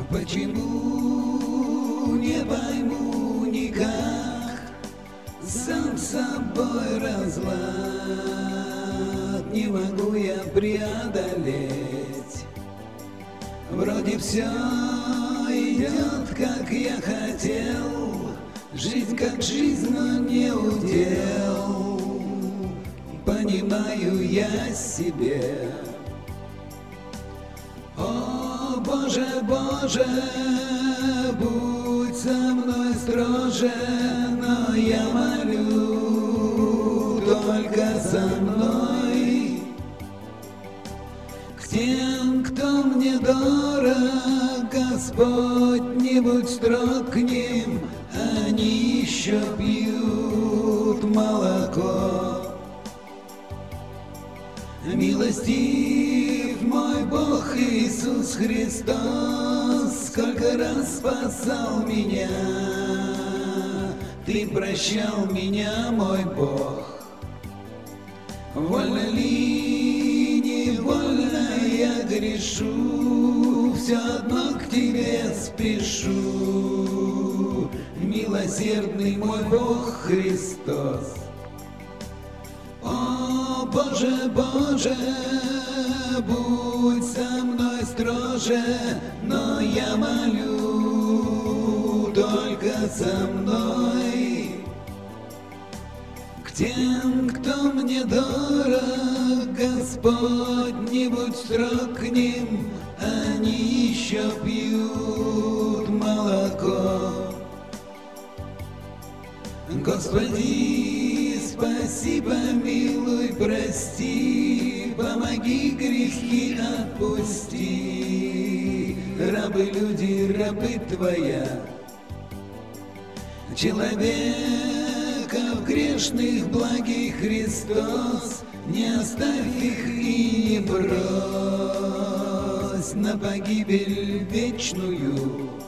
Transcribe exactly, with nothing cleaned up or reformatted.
Почему не пойму никак, сам с собой разлад не могу я преодолеть. Вроде все идет, как я хотел, жизнь как жизнь, но не удел. Понимаю я себе. О, Боже, Боже, будь со мной строже, но я молю только со мной. К тем, кто мне дорог, Господь, не будь строг к ним, они еще пьют молоко. Милостив мой Бог Иисус Христос, сколько раз спасал меня, Ты прощал меня, мой Бог. Вольно ли, невольно я грешу, все одно к Тебе спешу, милосердный мой Бог Христос. О, Боже, Боже, будь со мной строже, но я молю только со мной. К тем, кто мне дорог, Господь, не будь строг к ним, они еще пьют молоко. Господи, спаси, помилуй, прости, помоги, грехи отпусти. Рабы люди, рабы Твоя, человеков грешных благий Христос, не оставь их и не брось на погибель вечную.